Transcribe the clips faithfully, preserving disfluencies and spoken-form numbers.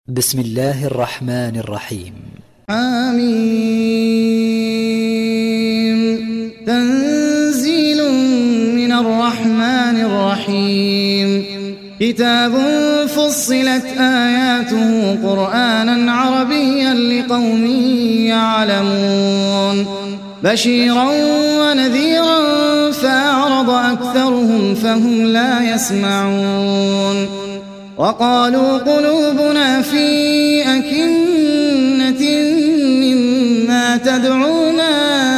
بسم الله الرحمن الرحيم. آمين. تنزيل من الرحمن الرحيم. كتاب فصلت آياته قرآنا عربيا لقوم يعلمون بشيرا ونذيرا فأعرض أكثرهم فهم لا يسمعون وقالوا قلوبنا في أكنة مما تدعونا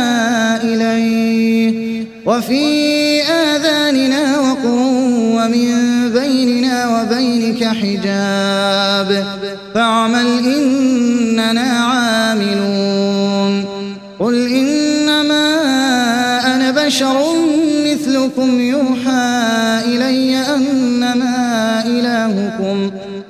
إليه وفي آذاننا وقر ومن بيننا وبينك حجاب فاعمل إننا عاملون. قل إنما أنا بشر مثلكم يوحى إلي أنما إلهكم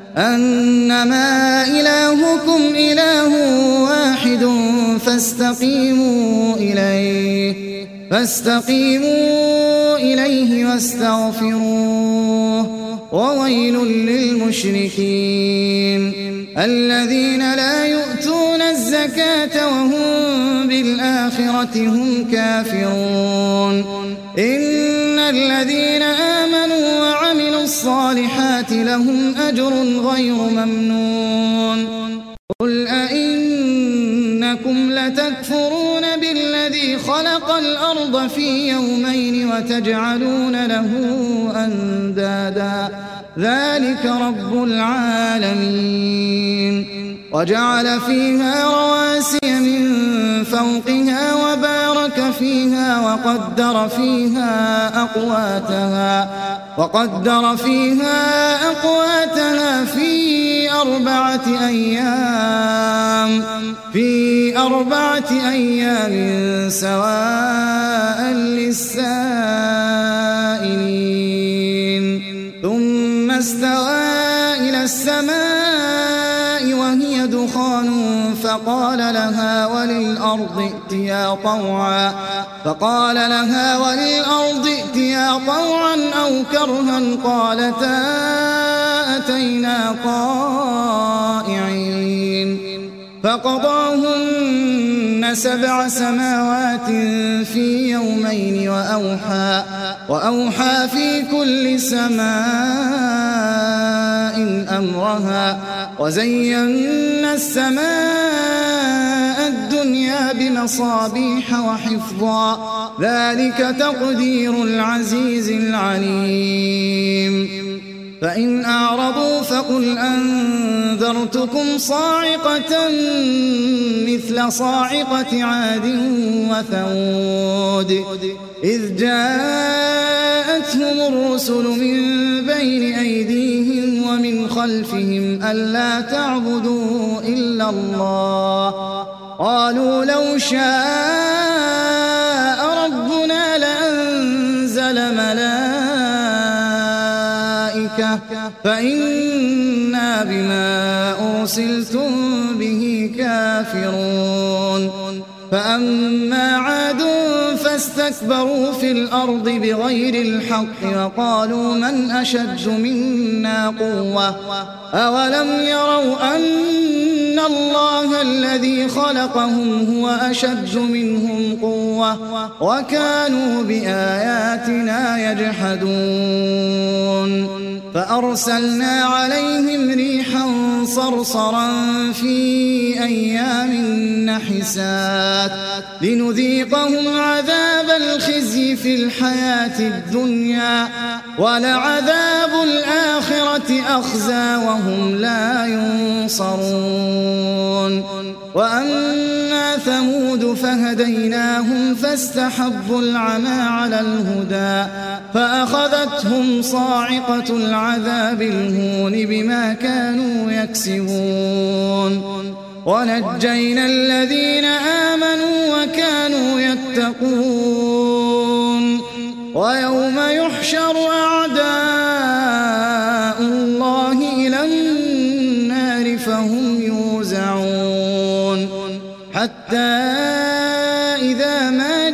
أنما إلهكم إله واحد فاستقيموا إليه فاستقيموا إليه واستغفروه وويل للمشركين الذين لا يؤتون الزكاة وهم بالآخرة هم كافرون. إن الذين آمنوا وعملوا الصالحات لهم أجر غير ممنون. قل أئنكم لتكفرون بالذي خلق الأرض في يومين وتجعلون له أندادا ذلك رب العالمين. وجعل فيها رواسي من فوقها وبارك فيها وقدر فيها أقواتها وقدر فيها أقواتها في أربعة أيام في أربعة أيام سواء للسائلين. ثم استوى إلى السماء وهي دخان فقال لها وللأرض ائتيا طوعا فقال لها وللأرض ائتيا طوعا أو كرها قالتا أتينا طائعين. فقضاهن سبع سماوات في يومين وأوحى وأوحى في كل سماء أمرها وزينا السماء الدنيا بمصابيح وحفظا ذلك تقدير العزيز العليم. فإن أعرضوا فقل أنذرتكم صاعقة مثل صاعقة عاد وثمود إذ جاءتهم الرسل من بين أيديهم ومن خلفهم ألا تعبدوا إلا الله قالوا لو شاء ربنا لأنزل ملائكة فإنا بما أرسلتم به كافرون. فأما عاد فاستكبروا في الأرض بغير الحق وقالوا من أشد منا قوة أولم يروا أن الله الذي خلقهم هو أشد منهم قوة وكانوا بآياتنا يجحدون. فأرسلنا عليهم ريحا صرصرا في أيام نحسات لنذيقهم عذاب الخزي في الحياة الدنيا ولعذاب الآخرة أخزى وهم لا ينصرون. وأما ثمود فهديناهم فاستحبوا العمى على الهدى فأخذتهم صاعقة العذاب الهون بما كانوا يكسبون ونجينا الذين آمنوا وكانوا يتقون. ويوم يحشر أعداء الله إلى النار فهم يوزعون حتى إذا ما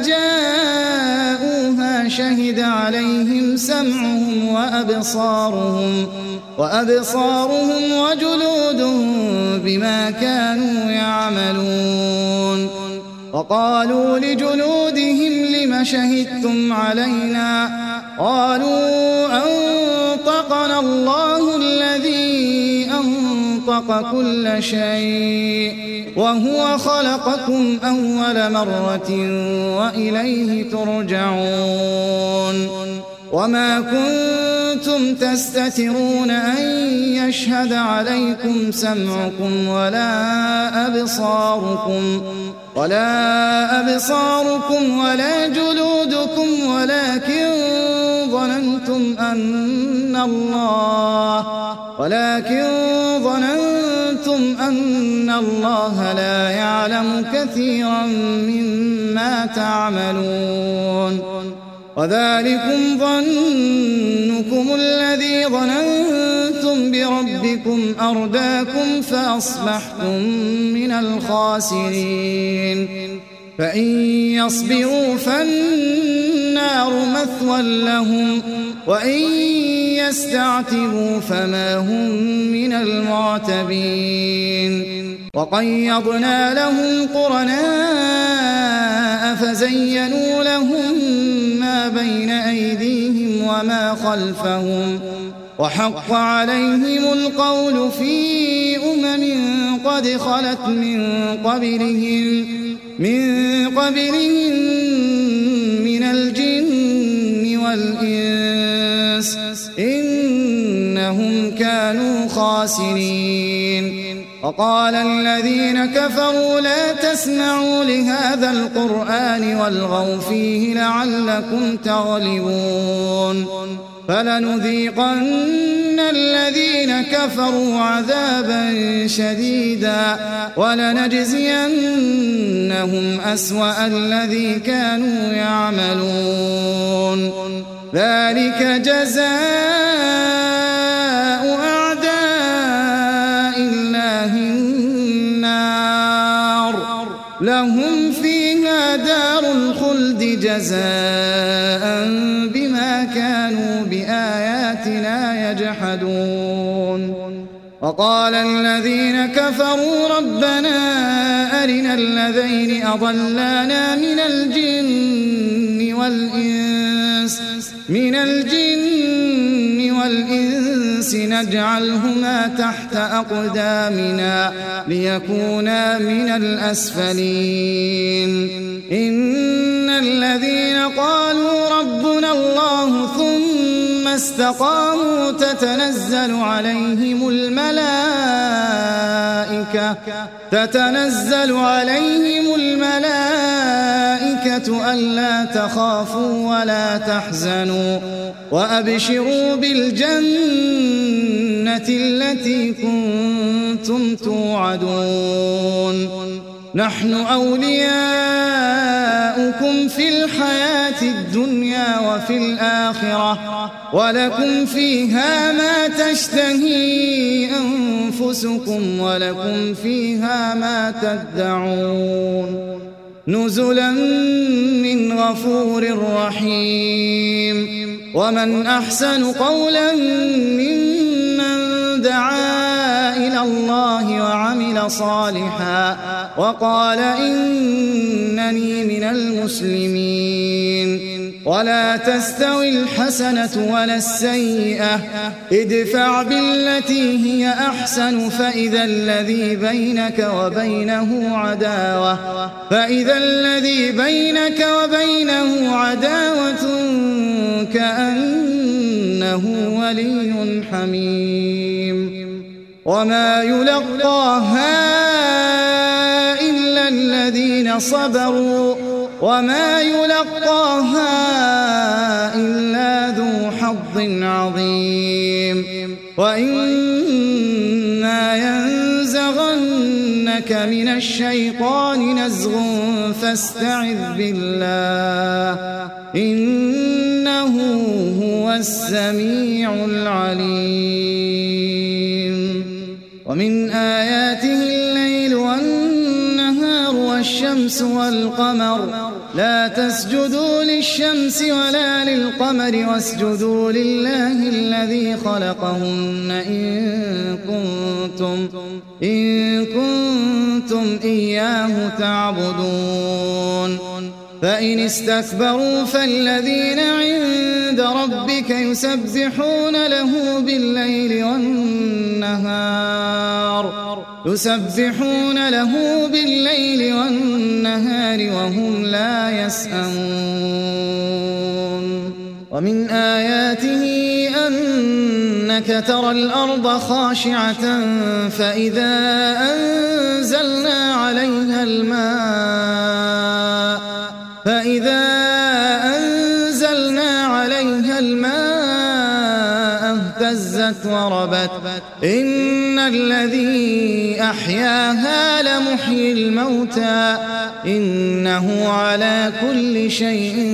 جاءوها شهد عليهم سمعهم وأبصارهم وأبصارهم وجلودهم بما كانوا يعملون. وقالوا لجلودهم لم شهدتم علينا؟ قالوا أنطقنا الله الذي أنطق كل شيء وهو خلقكم أول مرة وإليه ترجعون. وما كنتم تستترون أن يشهد عليكم سمعكم ولا أبصاركم ولا أبصاركم ولا جلودكم ولكن ظننتم أن الله ولكن ظننتم أن الله لا يعلم كثيرا مما تعملون. وذلكم ظنكم الذي ظننتم بربكم أرداكم فأصبحتم من الخاسرين. فإن يصبروا فالنار مثوى لهم وإن يستعتبوا فما هم من المعتبين. وقيضنا لهم قرناء فزينوا لهم ما بين أيديهم وما خلفهم وحق عليهم القول في أمم قد خلت من قبلهم من قبلهم من الجن والإنس إنهم كانوا خاسرين. وقال الذين كفروا لا تسمعوا لهذا القرآن والغوا فيه لعلكم تغلبون. فلنذيقن الذين كفروا عذابا شديدا ولنجزينهم أسوأ الذي كانوا يعملون. ذلك جزاء أعداء الله النار لهم فيها دار الخلد جزاء بما كانوا بآياتنا يجحدون. وقال الذين كفروا ربنا أرنا الذين أضلانا من الجن والإنس من الجن والإنس نجعلهما تحت أقدامنا ليكونا من الأسفلين. إن الذين قالوا ربنا الله ثم استقاموا تتنزل عليهم الملائكة تتنزل عليهم الملائكة ألا تخافوا ولا تحزنوا وأبشروا بالجنة التي كنتم توعدون. نحن أولياؤكم في الحياة الدنيا وفي الآخرة ولكم فيها ما تشتهي أنفسكم ولكم فيها ما تدعون. نزلا من غفور رحيم. ومن أحسن قولا ممن دعا إلى الله وعمل صالحا وقال إنني من المسلمين. ولا تستوي الحسنة ولا السيئة ادفع بالتي هي أحسن فإذا الذي بينك وبينه عداوة فإذا الذي بينك وبينه عداوة كأنه ولي حميم. وما يلقاها إلا الذين صبروا وما يلقاها إلا ذو حظ عظيم. وإما ينزغنك من الشيطان نزغ فاستعذ بالله إنه هو السميع العليم. ومن آياته الليل والنهار والشمس والقمر لا تسجدوا للشمس ولا للقمر واسجدوا لله الذي خلقهن إن كنتم, إن كنتم إياه تعبدون فإن استكبروا فالذين عند ربك يسبحون له بالليل والنهار يسبحون له بالليل والنهار وهم لا يسأمون ومن آياته أنك ترى الأرض خاشعة فإذا أنزلنا عليها الماء فإذا أنزلنا عليها الماء اهتزت وربت إن الذي أحياها لمحيي الموتى إنه على كل شيء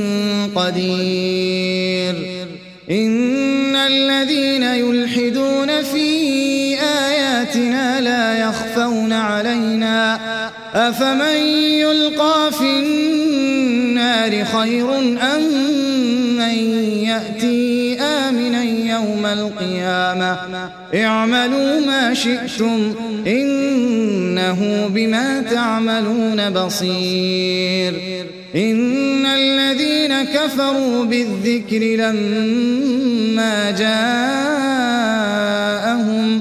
قدير إن الذين يلحدون في آياتنا لا يخفون علينا أفمن يلقى في النار خير أم من يأتي آمنا يوم القيامة اعملوا ما شئتم إنه بما تعملون بصير إن الذين كفروا بالذكر لما جاءهم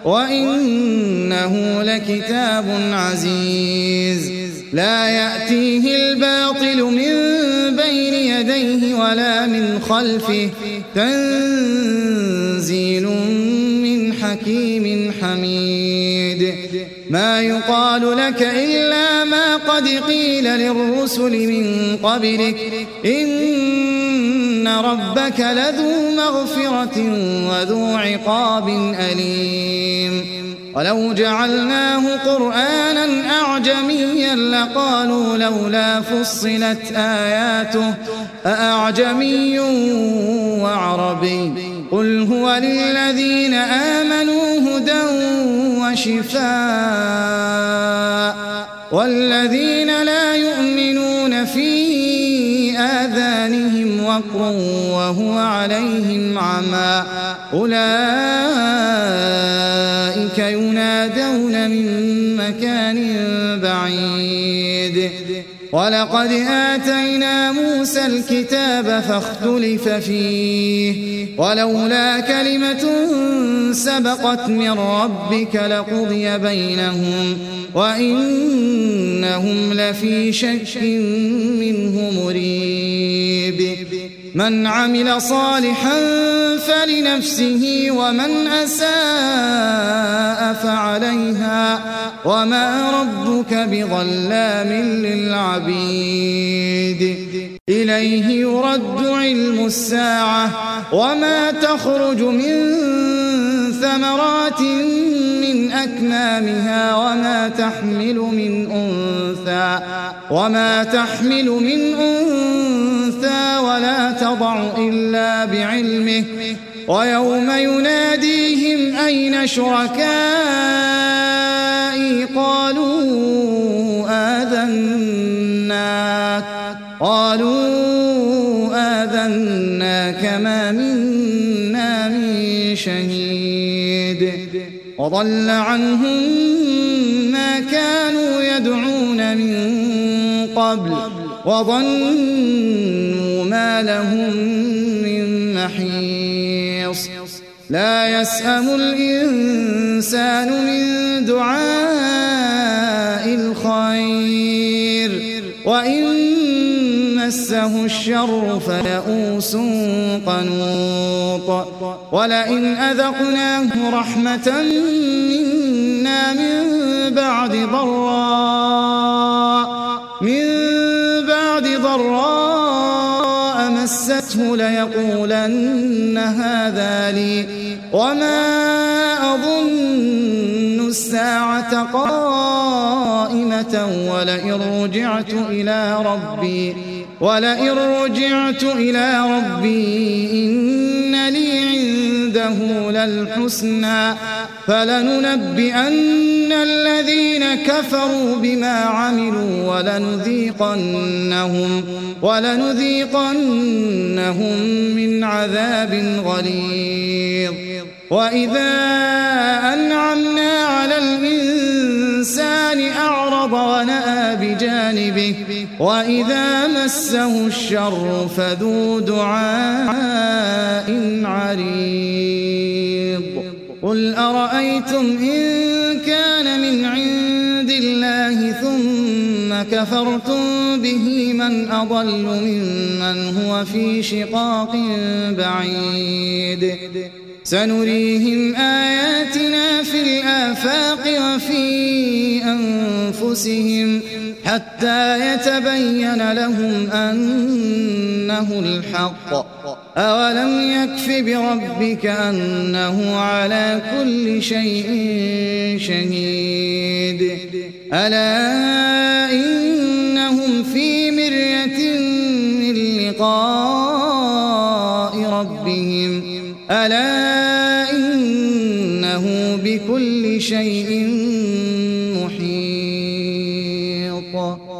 وإنه لكتاب عزيز لا يأتيه الباطل من بين يديه ولا من خلفه تنزيل من حكيم حميد ما يقال لك إلا ما قد قيل للرسل من قبلك إن ربك لذو مغفرة وذو عقاب أليم ولو جعلناه قرآنا أعجميا لقالوا لولا فصلت آياته أأعجمي وعربي قل هو للذين آمنوا هدى وشفاء والذين لا يؤمنون في آذانهم وقر وهو عليهم عمى أولئك ينادون من مكان بعيد ولقد آتينا موسى الكتاب فاختلف فيه ولولا كلمة سبقت من ربك لقضي بينهم وإنهم لفي شك منه مريب من عمل صالحا فلنفسه ومن أساء فعليها وما ربك بظلام للعبيد إليه يرد علم الساعة وما تخرج من ثمرات من أكمامها وما تحمل من أنثى وما تحمل من أنثى ولا تضع إلا بعلمه ويوم يناديهم أين شركائي قالوا آذناك قالوا آذناك ما منا من شهيد وضل عنهم ما كانوا يدعون من قبل وظنوا ما لهم من محيص لا يسأم الإنسان من دعاء الخير وإن مسه الشر فيئوس قنوط ولئن أذقناه رحمة منا من بعد ضراء من بعد ضراء مسته ليقولن هذا لي وما أظن الساعة قائمة ولئن رجعت إلى ربي ولئن رجعت إلى ربي إن لي عنده للحسنى فلننبئن الذين كفروا بما عملوا ولنذيقنهم, ولنذيقنهم من عذاب غليظ. وإذا أنعمنا على الإنسان أعرض ونأى بجانبه وإذا مسه الشر فذو دعاء عريض. قل أرأيتم إن كان من عند الله ثم كفرتم به من أضل ممن هو في شقاق بعيد. سنريهم آياتنا في الآفاق وفي أنفسهم حتى يتبين لهم أنه الحق. أولم يكف بربك أنه على كل شيء شهيد. ألا إنهم في مرية من لقاء ربهم ألا إنه بكل شيء محيط.